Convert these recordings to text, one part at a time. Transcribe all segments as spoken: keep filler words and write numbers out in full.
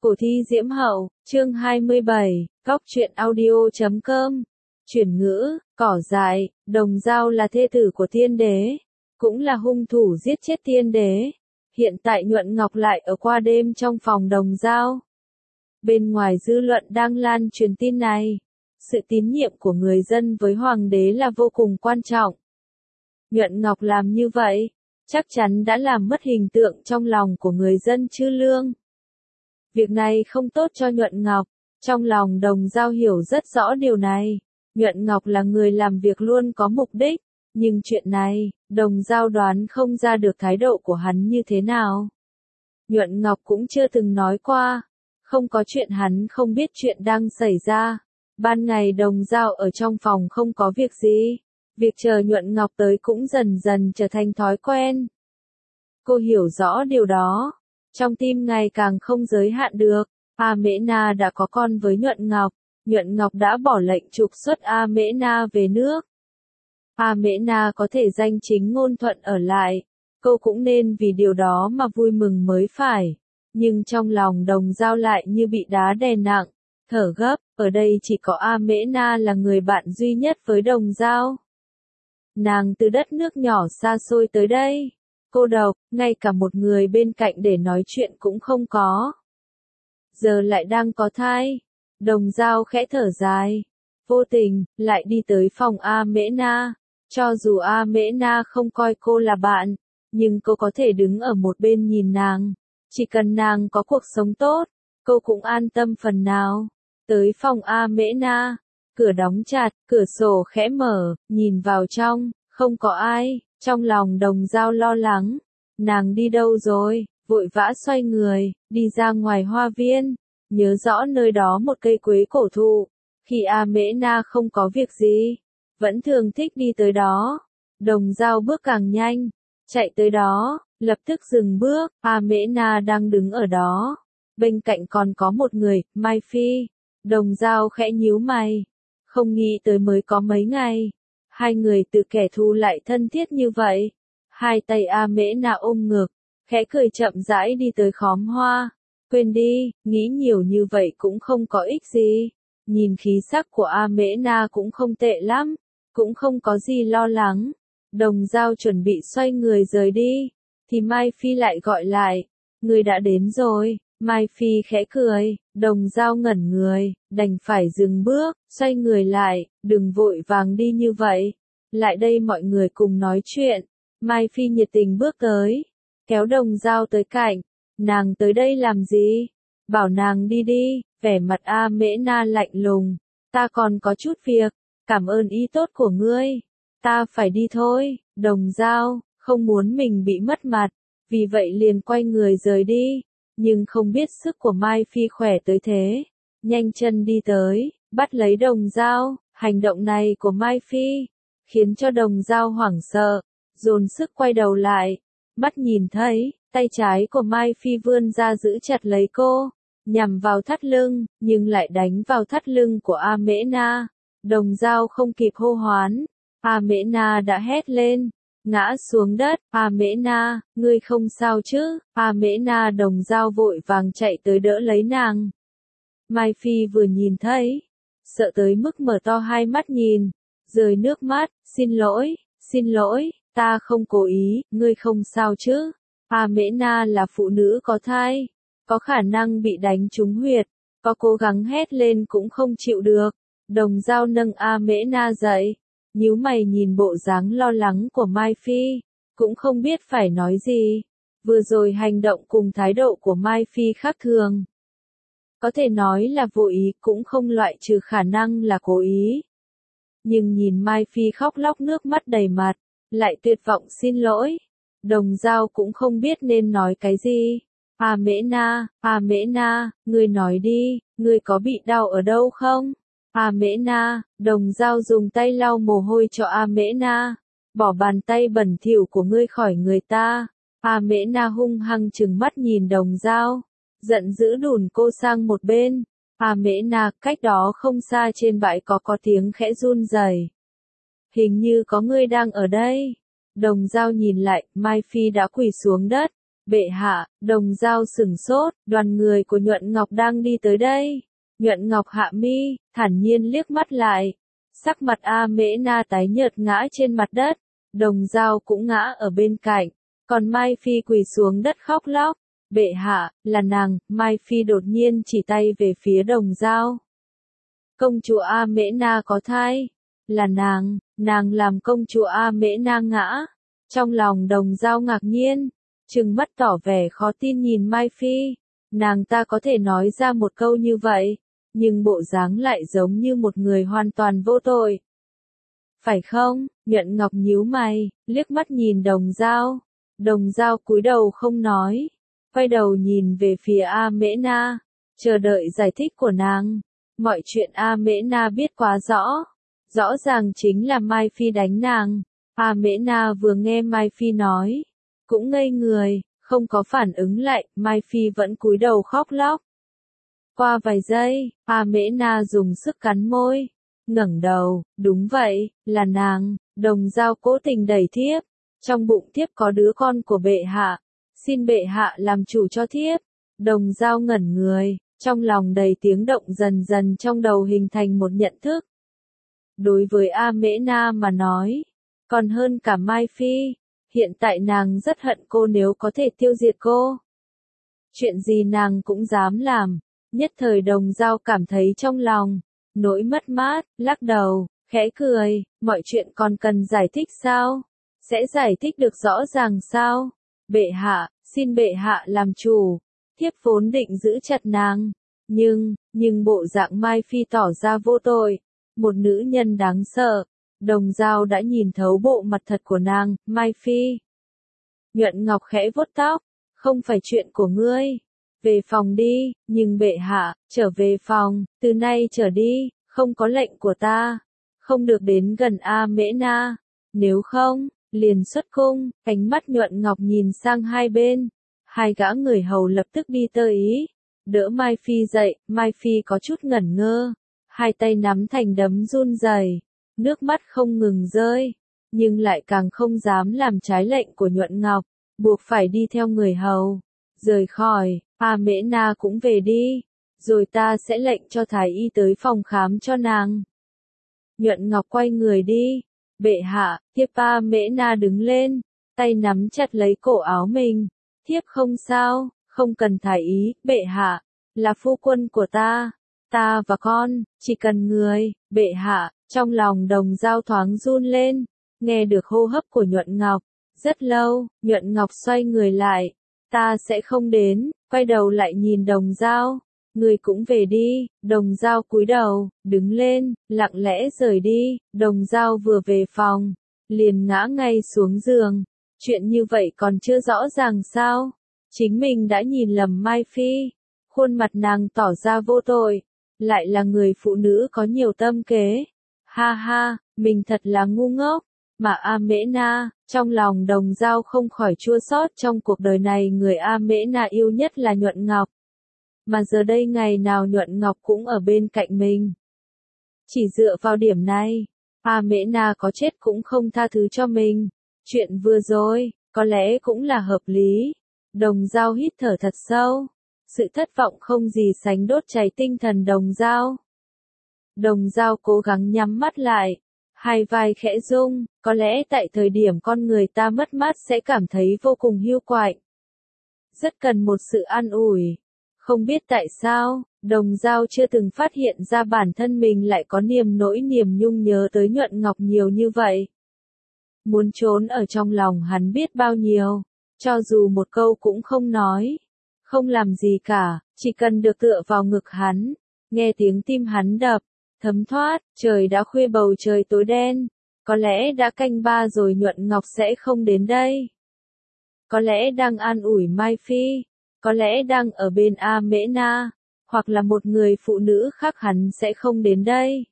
Cổ thi Diễm Hậu, chương hai mươi bảy, góc truyện audio chấm com. Chuyển ngữ, cỏ dại, Đồng Dao là thê tử của Thiên Đế, cũng là hung thủ giết chết Thiên Đế. Hiện tại Nhuận Ngọc lại ở qua đêm trong phòng Đồng Dao. Bên ngoài dư luận đang lan truyền tin này. Sự tín nhiệm của người dân với Hoàng đế là vô cùng quan trọng. Nhuận Ngọc làm như vậy, chắc chắn đã làm mất hình tượng trong lòng của người dân Chư Lương. Việc này không tốt cho Nhuận Ngọc, trong lòng Đồng Dao hiểu rất rõ điều này. Nhuận Ngọc là người làm việc luôn có mục đích, nhưng chuyện này, Đồng Dao đoán không ra được thái độ của hắn như thế nào. Nhuận Ngọc cũng chưa từng nói qua, không có chuyện hắn không biết chuyện đang xảy ra. Ban ngày Đồng Dao ở trong phòng không có việc gì, việc chờ Nhuận Ngọc tới cũng dần dần trở thành thói quen. Cô hiểu rõ điều đó, trong tim ngày càng không giới hạn được. A Mễ Na đã có con với Nhuận Ngọc, Nhuận Ngọc đã bỏ lệnh trục xuất A Mễ Na về nước. A Mễ Na có thể danh chính ngôn thuận ở lại, cô cũng nên vì điều đó mà vui mừng mới phải. Nhưng trong lòng Đồng Dao lại như bị đá đè nặng, thở gấp, ở đây chỉ có A Mễ Na là người bạn duy nhất với Đồng Dao. Nàng từ đất nước nhỏ xa xôi tới đây, cô độc, ngay cả một người bên cạnh để nói chuyện cũng không có. Giờ lại đang có thai. Đồng Dao khẽ thở dài, vô tình, lại đi tới phòng A Mễ Na. Cho dù A Mễ Na không coi cô là bạn, nhưng cô có thể đứng ở một bên nhìn nàng. Chỉ cần nàng có cuộc sống tốt, cô cũng an tâm phần nào. Tới phòng A Mễ Na, cửa đóng chặt, cửa sổ khẽ mở, nhìn vào trong, không có ai. Trong lòng Đồng Dao lo lắng, nàng đi đâu rồi, vội vã xoay người, đi ra ngoài hoa viên, nhớ rõ nơi đó một cây quế cổ thụ. Khi A Mễ Na không có việc gì, vẫn thường thích đi tới đó. Đồng Dao bước càng nhanh, chạy tới đó, lập tức dừng bước. A Mễ Na đang đứng ở đó, bên cạnh còn có một người, Mai Phi. Đồng Dao khẽ nhíu mày, không nghĩ tới mới có mấy ngày, hai người từ kẻ thù lại thân thiết như vậy. Hai tay A Mễ Na ôm ngực, khẽ cười chậm rãi đi tới khóm hoa. Quên đi, nghĩ nhiều như vậy cũng không có ích gì. Nhìn khí sắc của A Mễ Na cũng không tệ lắm, cũng không có gì lo lắng. Đồng Dao chuẩn bị xoay người rời đi, thì Mai Phi lại gọi lại, người đã đến rồi. Mai Phi khẽ cười, Đồng Dao ngẩn người, đành phải dừng bước, xoay người lại, đừng vội vàng đi như vậy. Lại đây mọi người cùng nói chuyện. Mai Phi nhiệt tình bước tới, kéo Đồng Dao tới cạnh. Nàng tới đây làm gì? Bảo nàng đi đi. Vẻ mặt A Mễ Na lạnh lùng. Ta còn có chút việc, cảm ơn ý tốt của ngươi. Ta phải đi thôi. Đồng Dao không muốn mình bị mất mặt, vì vậy liền quay người rời đi. Nhưng không biết sức của Mai Phi khỏe tới thế, nhanh chân đi tới, bắt lấy Đồng Dao. Hành động này của Mai Phi khiến cho Đồng Dao hoảng sợ, dồn sức quay đầu lại, mắt nhìn thấy tay trái của Mai Phi vươn ra giữ chặt lấy cô, nhằm vào thắt lưng, nhưng lại đánh vào thắt lưng của A Mễ Na. Đồng Dao không kịp hô hoán, A Mễ Na đã hét lên, ngã xuống đất. A Mễ Na, ngươi không sao chứ? A Mễ Na. Đồng Dao vội vàng chạy tới đỡ lấy nàng. Mai Phi vừa nhìn thấy, sợ tới mức mở to hai mắt nhìn, rơi nước mắt, xin lỗi, xin lỗi, ta không cố ý, ngươi không sao chứ? A Mễ Na là phụ nữ có thai, có khả năng bị đánh trúng huyệt, có cố gắng hét lên cũng không chịu được. Đồng Dao nâng A Mễ Na dậy, nhíu mày nhìn bộ dáng lo lắng của Mai Phi, cũng không biết phải nói gì. Vừa rồi hành động cùng thái độ của Mai Phi khác thường. Có thể nói là vô ý, cũng không loại trừ khả năng là cố ý. Nhưng nhìn Mai Phi khóc lóc nước mắt đầy mặt, lại tuyệt vọng xin lỗi. Đồng Dao cũng không biết nên nói cái gì. A Mễ Na, A Mễ Na, ngươi nói đi, ngươi có bị đau ở đâu không? A Mễ Na. Đồng Dao dùng tay lau mồ hôi cho A Mễ Na, bỏ bàn tay bẩn thỉu của ngươi khỏi người ta. A Mễ Na hung hăng trừng mắt nhìn Đồng Dao, giận dữ đùn cô sang một bên. A Mễ Na. Cách đó không xa trên bãi có có tiếng khẽ run rẩy. Hình như có người đang ở đây. Đồng Dao nhìn lại, Mai Phi đã quỳ xuống đất, Bệ hạ, Đồng Dao sửng sốt, đoàn người của Nhuận Ngọc đang đi tới đây. Nhuận Ngọc hạ mi, thản nhiên liếc mắt lại. Sắc mặt A Mễ Na tái nhợt ngã trên mặt đất. Đồng Dao cũng ngã ở bên cạnh. Còn Mai Phi quỳ xuống đất khóc lóc. Bệ hạ, là nàng. Mai Phi đột nhiên chỉ tay về phía Đồng Dao. Công chúa A Mễ Na có thai. Là nàng, nàng làm công chúa A Mễ Na ngã. Trong lòng Đồng Dao ngạc nhiên, trừng mắt tỏ vẻ khó tin nhìn Mai Phi. Nàng ta có thể nói ra một câu như vậy, nhưng bộ dáng lại giống như một người hoàn toàn vô tội. Phải không? Nhuận Ngọc nhíu mày, liếc mắt nhìn Đồng Dao. Đồng Dao cúi đầu không nói, quay đầu nhìn về phía A Mễ Na, chờ đợi giải thích của nàng. Mọi chuyện A Mễ Na biết quá rõ, rõ ràng chính là Mai Phi đánh nàng. A Mễ Na vừa nghe Mai Phi nói, cũng ngây người, không có phản ứng lại. Mai Phi vẫn cúi đầu khóc lóc. Qua vài giây, A Mễ Na dùng sức cắn môi, ngẩng đầu, đúng vậy, là nàng. Đồng Dao cố tình đẩy thiếp, trong bụng thiếp có đứa con của bệ hạ, xin bệ hạ làm chủ cho thiếp. Đồng Dao ngẩn người, trong lòng đầy tiếng động, dần dần trong đầu hình thành một nhận thức. Đối với A Mễ Na mà nói, còn hơn cả Mai Phi, hiện tại nàng rất hận cô, nếu có thể tiêu diệt cô, chuyện gì nàng cũng dám làm. Nhất thời Đồng Dao cảm thấy trong lòng nỗi mất mát, lắc đầu, khẽ cười. Mọi chuyện còn cần giải thích sao? Sẽ giải thích được rõ ràng sao? Bệ hạ, xin bệ hạ làm chủ. Thiếp vốn định giữ chặt nàng, nhưng, nhưng bộ dạng Mai Phi tỏ ra vô tội, một nữ nhân đáng sợ. Đồng Dao đã nhìn thấu bộ mặt thật của nàng. Mai Phi. Nhuận Ngọc khẽ vuốt tóc, không phải chuyện của ngươi. Về phòng đi. Nhưng bệ hạ, trở về phòng, từ nay trở đi, không có lệnh của ta, không được đến gần A Mễ Na, nếu không, liền xuất cung. Ánh mắt Nhuận Ngọc nhìn sang hai bên, hai gã người hầu lập tức đi tới ý, đỡ Mai Phi dậy. Mai Phi có chút ngẩn ngơ, hai tay nắm thành đấm run rẩy, nước mắt không ngừng rơi, nhưng lại càng không dám làm trái lệnh của Nhuận Ngọc, buộc phải đi theo người hầu, rời khỏi. A Mễ Na cũng về đi, rồi ta sẽ lệnh cho thái y tới phòng khám cho nàng. Nhuận Ngọc quay người đi. Bệ hạ. Thiếp A Mễ Na đứng lên, tay nắm chặt lấy cổ áo mình. Thiếp không sao, không cần thái y. Bệ hạ, là phu quân của ta, ta và con, chỉ cần người. Bệ hạ. Trong lòng Đồng Dao thoáng run lên, nghe được hô hấp của Nhuận Ngọc. Rất lâu, Nhuận Ngọc xoay người lại. Ta sẽ không đến. Quay đầu lại nhìn Đồng Dao. Người cũng về đi. Đồng Dao cúi đầu, đứng lên, lặng lẽ rời đi. Đồng Dao vừa về phòng, liền ngã ngay xuống giường. Chuyện như vậy còn chưa rõ ràng sao? Chính mình đã nhìn lầm Mai Phi. Khuôn mặt nàng tỏ ra vô tội, lại là người phụ nữ có nhiều tâm kế. Ha ha, mình thật là ngu ngốc. Mà A Mễ Na, trong lòng Đồng Dao không khỏi chua xót. Trong cuộc đời này người A Mễ Na yêu nhất là Nhuận Ngọc, mà giờ đây ngày nào Nhuận Ngọc cũng ở bên cạnh mình. Chỉ dựa vào điểm này, A Mễ Na có chết cũng không tha thứ cho mình. Chuyện vừa rồi, có lẽ cũng là hợp lý. Đồng Dao hít thở thật sâu, sự thất vọng không gì sánh đốt cháy tinh thần Đồng Dao. Đồng Dao cố gắng nhắm mắt lại, hai vai khẽ rung. Có lẽ tại thời điểm con người ta mất mát sẽ cảm thấy vô cùng hiu quạnh, rất cần một sự an ủi. Không biết tại sao, Đồng Dao chưa từng phát hiện ra bản thân mình lại có niềm nỗi niềm nhung nhớ tới Nhuận Ngọc nhiều như vậy. Muốn trốn ở trong lòng hắn biết bao nhiêu, cho dù một câu cũng không nói, không làm gì cả, chỉ cần được tựa vào ngực hắn, nghe tiếng tim hắn đập, thấm thoát. Trời đã khuya, bầu trời tối đen, có lẽ đã canh ba rồi Nhuận Ngọc sẽ không đến đây. Có lẽ đang an ủi Mai Phi, có lẽ đang ở bên A Mễ Na, hoặc là một người phụ nữ khác, hắn sẽ không đến đây.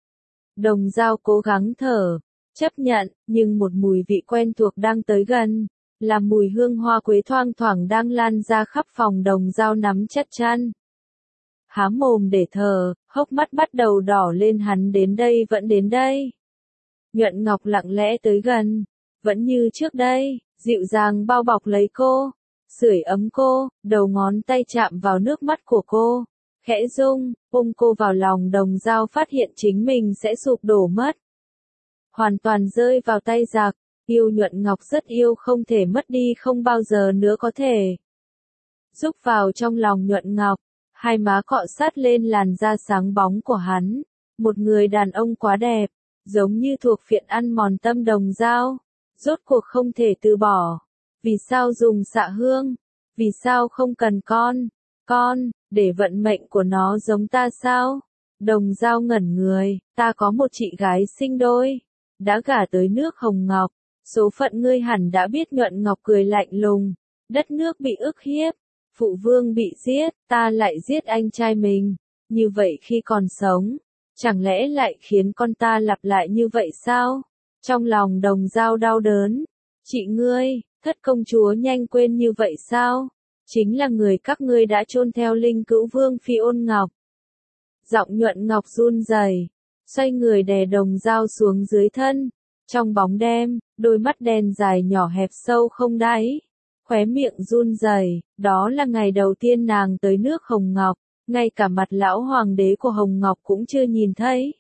Đồng Dao cố gắng thở, chấp nhận, nhưng một mùi vị quen thuộc đang tới gần, là mùi hương hoa quế thoang thoảng đang lan ra khắp phòng. Đồng Dao nắm chặt chăn, há mồm để thở, hốc mắt bắt đầu đỏ lên. Hắn đến đây, vẫn đến đây. Nhuận Ngọc lặng lẽ tới gần, vẫn như trước đây, dịu dàng bao bọc lấy cô. sưởi ấm cô, đầu ngón tay chạm vào nước mắt của cô, khẽ rung, ôm cô vào lòng. Đồng Dao phát hiện chính mình sẽ sụp đổ mất, hoàn toàn rơi vào tay giặc. Yêu Nhuận Ngọc rất yêu, không thể mất đi, không bao giờ nữa có thể. Rúc vào trong lòng Nhuận Ngọc, hai má cọ sát lên làn da sáng bóng của hắn. Một người đàn ông quá đẹp, giống như thuộc phiện ăn mòn tâm Đồng Dao. Rốt cuộc không thể từ bỏ. Vì sao dùng xạ hương? Vì sao không cần con? Con, để vận mệnh của nó giống ta sao? Đồng Dao ngẩn người, ta có một chị gái sinh đôi, đã gả tới nước Hồng Ngọc. Số phận ngươi hẳn đã biết. Nhuận Ngọc cười lạnh lùng, đất nước bị ức hiếp, phụ vương bị giết, ta lại giết anh trai mình. Như vậy khi còn sống, chẳng lẽ lại khiến con ta lặp lại như vậy sao? Trong lòng Đồng Dao đau đớn. Chị ngươi, thất công chúa nhanh quên như vậy sao? Chính là người các ngươi đã chôn theo Linh Cữu Vương Phi Ôn Ngọc. Giọng Nhuận Ngọc run rẩy, xoay người đè Đồng Dao xuống dưới thân. Trong bóng đêm, đôi mắt đen dài nhỏ hẹp sâu không đáy, khóe miệng run rẩy. Đó là ngày đầu tiên nàng tới nước Hồng Ngọc, ngay cả mặt lão hoàng đế của Hồng Ngọc cũng chưa nhìn thấy.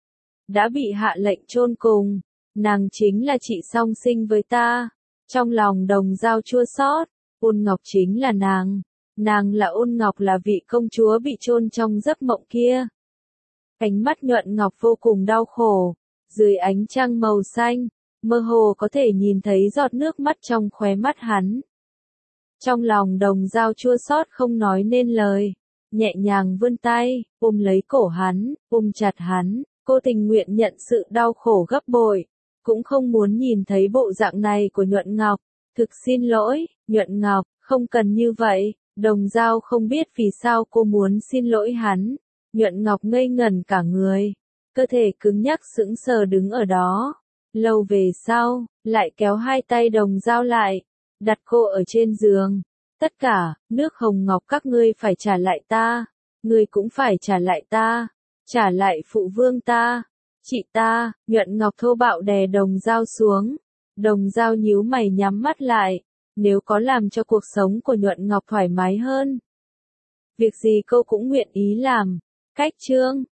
Đã bị hạ lệnh chôn cùng, nàng chính là chị song sinh với ta. Trong lòng Đồng Dao chua xót, Ôn Ngọc chính là nàng, nàng là Ôn Ngọc, là vị công chúa bị chôn trong giấc mộng kia. Ánh mắt Nhuận Ngọc vô cùng đau khổ, dưới ánh trăng màu xanh, mơ hồ có thể nhìn thấy giọt nước mắt trong khóe mắt hắn. Trong lòng Đồng Dao chua xót không nói nên lời, nhẹ nhàng vươn tay, ôm lấy cổ hắn, ôm chặt hắn. Cô tình nguyện nhận sự đau khổ gấp bội, cũng không muốn nhìn thấy bộ dạng này của Nhuận Ngọc. Thực xin lỗi, Nhuận Ngọc, không cần như vậy. Đồng Dao không biết vì sao cô muốn xin lỗi hắn. Nhuận Ngọc ngây ngẩn cả người, cơ thể cứng nhắc sững sờ đứng ở đó. Lâu về sau, lại kéo hai tay Đồng Dao lại, đặt cô ở trên giường. Tất cả, nước Hồng Ngọc các ngươi phải trả lại ta, ngươi cũng phải trả lại ta, trả lại phụ vương ta, chị ta. Nhuận Ngọc thô bạo đè Đồng Dao xuống. Đồng Dao nhíu mày nhắm mắt lại, nếu có làm cho cuộc sống của Nhuận Ngọc thoải mái hơn, việc gì cô cũng nguyện ý làm. Cách chương